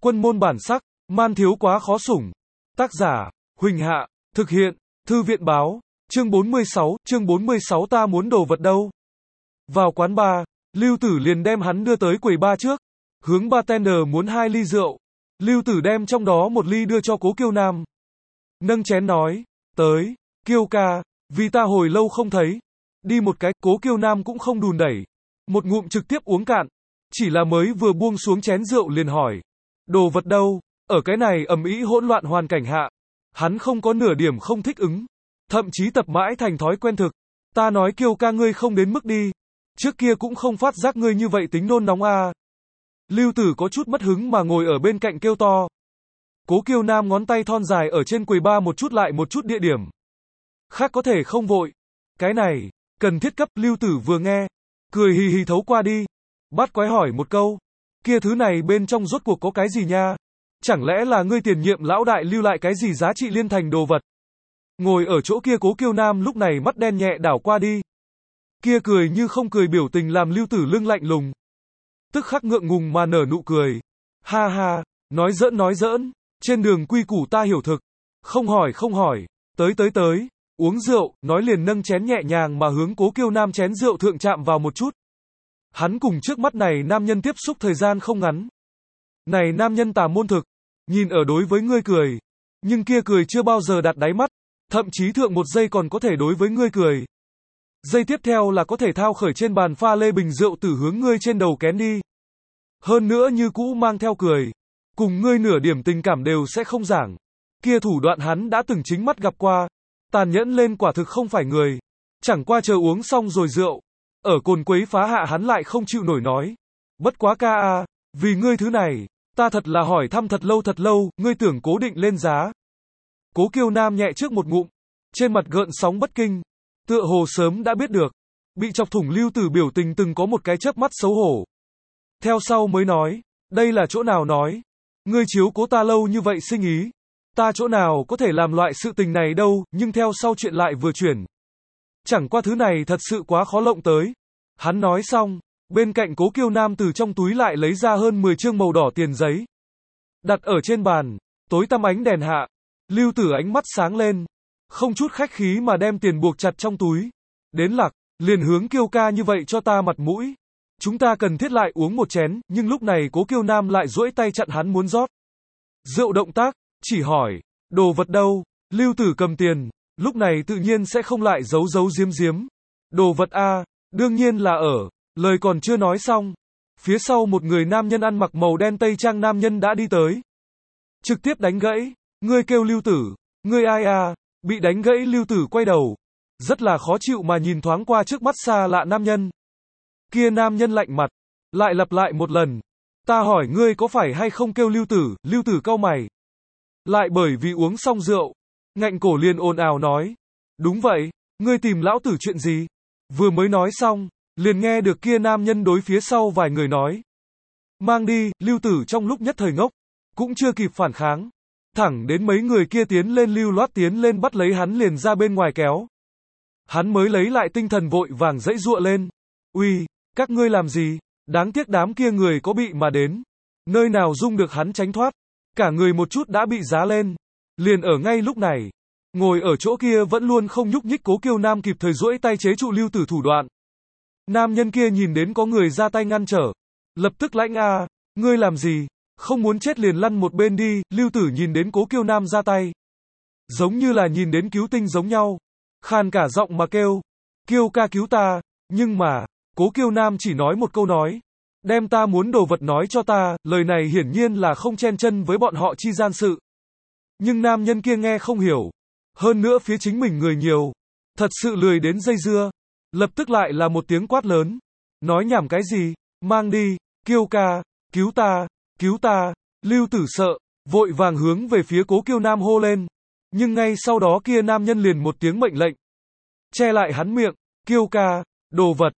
Quân môn bản sắc, man thiếu quá khó sủng. Tác giả, Huỳnh Hạ, thực hiện, Thư viện báo, chương 46 ta muốn đồ vật đâu. Vào quán bar, Lưu Tử liền đem hắn đưa tới quầy bar trước, hướng bartender muốn 2 ly rượu. Lưu Tử đem trong đó 1 ly đưa cho Cố Kiêu Nam. Nâng chén nói, tới, Kiêu ca, vì ta hồi lâu không thấy. Đi một cái, Cố Kiêu Nam cũng không đùn đẩy. Một ngụm trực tiếp uống cạn. Chỉ là mới vừa buông xuống chén rượu liền hỏi, đồ vật đâu? Ở cái này ầm ĩ hỗn loạn hoàn cảnh hạ, hắn không có nửa điểm không thích ứng, thậm chí tập mãi thành thói quen thực. Ta nói Kiêu ca ngươi không đến mức đi, trước kia cũng không phát giác ngươi như vậy tính nôn nóng à. Lưu Tử có chút mất hứng mà ngồi ở bên cạnh kêu to. Cố Kiêu Nam ngón tay thon dài ở trên quầy bar một chút lại một chút địa điểm. Khác có thể không vội. Cái này, cần thiết cấp. Lưu Tử vừa nghe, cười hì hì thấu qua đi. Bắt quái hỏi một câu, kia thứ này bên trong rốt cuộc có cái gì nha? Chẳng lẽ là ngươi tiền nhiệm lão đại lưu lại cái gì giá trị liên thành đồ vật? Ngồi ở chỗ kia Cố Kiêu Nam lúc này mắt đen nhẹ đảo qua đi. Kia cười như không cười biểu tình làm Lưu Tử lưng lạnh lùng. Tức khắc ngượng ngùng mà nở nụ cười. Ha ha, nói giỡn, trên đường quy củ ta hiểu thực. Không hỏi, tới, uống rượu, nói liền nâng chén nhẹ nhàng mà hướng Cố Kiêu Nam chén rượu thượng chạm vào một chút. Hắn cùng trước mắt này nam nhân tiếp xúc thời gian không ngắn. Này nam nhân tà môn thực, nhìn ở đối với ngươi cười, nhưng kia cười chưa bao giờ đặt đáy mắt, thậm chí thượng một giây còn có thể đối với ngươi cười. Giây tiếp theo là có thể thao khởi trên bàn pha lê bình rượu tử hướng ngươi trên đầu kén đi. Hơn nữa như cũ mang theo cười, cùng ngươi nửa điểm tình cảm đều sẽ không giảng. Kia thủ đoạn hắn đã từng chính mắt gặp qua, tàn nhẫn lên quả thực không phải người. Chẳng qua chờ uống xong rồi rượu, ở cồn quấy phá hạ hắn lại không chịu nổi nói. Bất quá ca a, vì ngươi thứ này, ta thật là hỏi thăm thật lâu, ngươi tưởng cố định lên giá. Cố Kiêu Nam nhẹ trước một ngụm, trên mặt gợn sóng bất kinh, tựa hồ sớm đã biết được. Bị chọc thủng Lưu Tử biểu tình từng có một cái chớp mắt xấu hổ. Theo sau mới nói, đây là chỗ nào nói, ngươi chiếu cố ta lâu như vậy sinh ý, ta chỗ nào có thể làm loại sự tình này đâu, nhưng theo sau chuyện lại vừa chuyển. Chẳng qua thứ này thật sự quá khó lộng tới. Hắn nói xong, bên cạnh Cố Kiêu Nam từ trong túi lại lấy ra hơn 10 trương màu đỏ tiền giấy. Đặt ở trên bàn, tối tăm ánh đèn hạ, Lưu Tử ánh mắt sáng lên, không chút khách khí mà đem tiền buộc chặt trong túi. Đến lạc, liền hướng Kiêu ca như vậy cho ta mặt mũi. Chúng ta cần thiết lại uống một chén, nhưng lúc này Cố Kiêu Nam lại duỗi tay chặn hắn muốn rót rượu động tác, chỉ hỏi, đồ vật đâu? Lưu Tử cầm tiền, lúc này tự nhiên sẽ không lại giấu giếm. Đồ vật a, đương nhiên là ở. Lời còn chưa nói xong, phía sau một người nam nhân ăn mặc màu đen tây trang nam nhân đã đi tới. Trực tiếp đánh gãy, ngươi kêu Lưu Tử, ngươi ai à? Bị đánh gãy Lưu Tử quay đầu, rất là khó chịu mà nhìn thoáng qua trước mắt xa lạ nam nhân. Kia nam nhân lạnh mặt, lại lặp lại một lần, ta hỏi ngươi có phải hay không kêu Lưu Tử cau mày. Lại bởi vì uống xong rượu, ngạnh cổ liền ồn ào nói, đúng vậy, ngươi tìm lão tử chuyện gì? Vừa mới nói xong, liền nghe được kia nam nhân đối phía sau vài người nói. Mang đi, Lưu Tử trong lúc nhất thời ngốc, cũng chưa kịp phản kháng. Thẳng đến mấy người kia tiến lên lưu loát tiến lên bắt lấy hắn liền ra bên ngoài kéo. Hắn mới lấy lại tinh thần vội vàng dãy giụa lên. Uy, các ngươi làm gì? Đáng tiếc đám kia người có bị mà đến. Nơi nào dung được hắn tránh thoát. Cả người một chút đã bị giá lên. Liền ở ngay lúc này. Ngồi ở chỗ kia vẫn luôn không nhúc nhích Cố Kiêu Nam kịp thời duỗi tay chế trụ Lưu Tử thủ đoạn. Nam nhân kia nhìn đến có người ra tay ngăn trở. Lập tức lãnh a, ngươi làm gì? Không muốn chết liền lăn một bên đi. Lưu Tử nhìn đến Cố Kiêu Nam ra tay, giống như là nhìn đến cứu tinh giống nhau. Khàn cả giọng mà kêu, Kiêu ca cứu ta. Nhưng mà, Cố Kiêu Nam chỉ nói một câu nói, đem ta muốn đồ vật nói cho ta. Lời này hiển nhiên là không chen chân với bọn họ chi gian sự. Nhưng nam nhân kia nghe không hiểu. Hơn nữa phía chính mình người nhiều, thật sự lười đến dây dưa. Lập tức lại là một tiếng quát lớn. Nói nhảm cái gì? Mang đi, Kiêu ca, cứu ta. Lưu Tử sợ, vội vàng hướng về phía Cố Kiêu Nam hô lên. Nhưng ngay sau đó kia nam nhân liền một tiếng mệnh lệnh, che lại hắn miệng. Kiêu ca, đồ vật,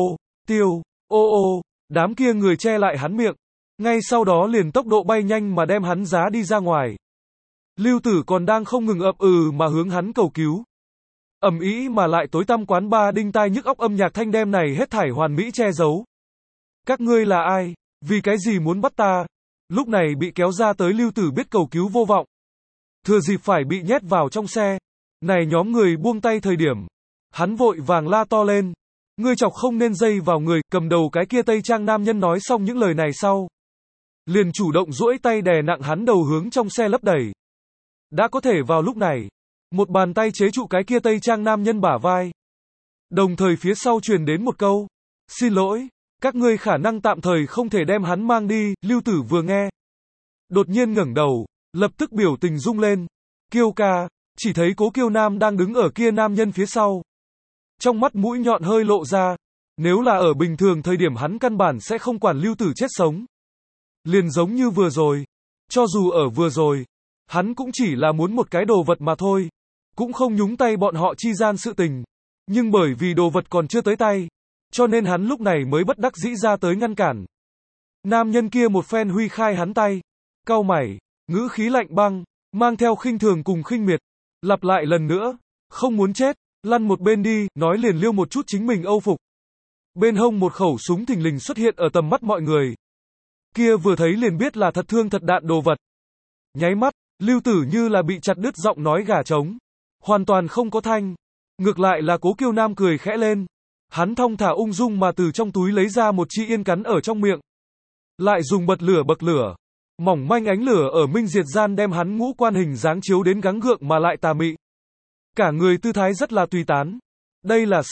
đám kia người che lại hắn miệng. Ngay sau đó liền tốc độ bay nhanh mà đem hắn giá đi ra ngoài. Lưu Tử còn đang không ngừng ậm mà hướng hắn cầu cứu. Ầm ĩ mà lại tối tăm quán bar đinh tai nhức óc âm nhạc thanh đem này hết thảy hoàn mỹ che giấu. Các ngươi là ai? Vì cái gì muốn bắt ta? Lúc này bị kéo ra tới Lưu Tử biết cầu cứu vô vọng. Thừa dịp phải bị nhét vào trong xe. Này nhóm người buông tay thời điểm. Hắn vội vàng la to lên. Ngươi chọc không nên dây vào người, cầm đầu cái kia tây trang nam nhân nói xong những lời này sau. Liền chủ động duỗi tay đè nặng hắn đầu hướng trong xe lấp đầy. Đã có thể vào lúc này. Một bàn tay chế trụ cái kia tây trang nam nhân bả vai. Đồng thời phía sau truyền đến một câu. Xin lỗi, các ngươi khả năng tạm thời không thể đem hắn mang đi, Lưu Tử vừa nghe. Đột nhiên ngẩng đầu, lập tức biểu tình rung lên. Kiêu ca, chỉ thấy Cố Kiêu Nam đang đứng ở kia nam nhân phía sau. Trong mắt mũi nhọn hơi lộ ra. Nếu là ở bình thường thời điểm hắn căn bản sẽ không quản Lưu Tử chết sống. Liền giống như vừa rồi. Cho dù ở vừa rồi, hắn cũng chỉ là muốn một cái đồ vật mà thôi. Cũng không nhúng tay bọn họ chi gian sự tình. Nhưng bởi vì đồ vật còn chưa tới tay, cho nên hắn lúc này mới bất đắc dĩ ra tới ngăn cản. Nam nhân kia một phen huy khai hắn tay. Cau mày, ngữ khí lạnh băng, mang theo khinh thường cùng khinh miệt. Lặp lại lần nữa, không muốn chết, lăn một bên đi, nói liền liêu một chút chính mình âu phục. Bên hông một khẩu súng thình lình xuất hiện ở tầm mắt mọi người. Kia vừa thấy liền biết là thật thương thật đạn đồ vật. Nháy mắt, Lưu Tử như là bị chặt đứt giọng nói gà trống. Hoàn toàn không có thanh. Ngược lại là Cố Kiêu Nam cười khẽ lên. Hắn thong thả ung dung mà từ trong túi lấy ra một chi yên cắn ở trong miệng. Lại dùng bật lửa. Mỏng manh ánh lửa ở minh diệt gian đem hắn ngũ quan hình dáng chiếu đến gắng gượng mà lại tà mị. Cả người tư thái rất là tùy tán. Đây là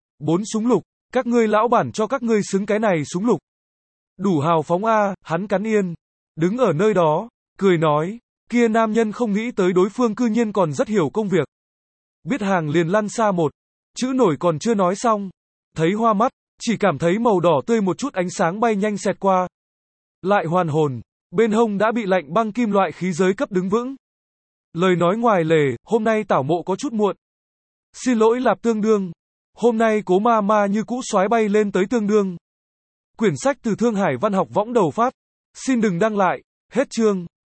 4 súng lục. Các ngươi lão bản cho các ngươi xứng cái này súng lục. Đủ hào phóng a, hắn cắn yên. Đứng ở nơi đó, cười nói. Kia nam nhân không nghĩ tới đối phương cư nhiên còn rất hiểu công việc. Biết hàng liền lăn xa một. Chữ nổi còn chưa nói xong. Thấy hoa mắt, chỉ cảm thấy màu đỏ tươi một chút ánh sáng bay nhanh xẹt qua. Lại hoàn hồn, bên hông đã bị lạnh băng kim loại khí giới cấp đứng vững. Lời nói ngoài lề, hôm nay tảo mộ có chút muộn. Xin lỗi Lạp Tương Đương. Hôm nay Cố ma ma như cũ xoái bay lên tới Tương Đương. Quyển sách từ Thương Hải Văn học võng đầu phát. Xin đừng đăng lại, hết chương.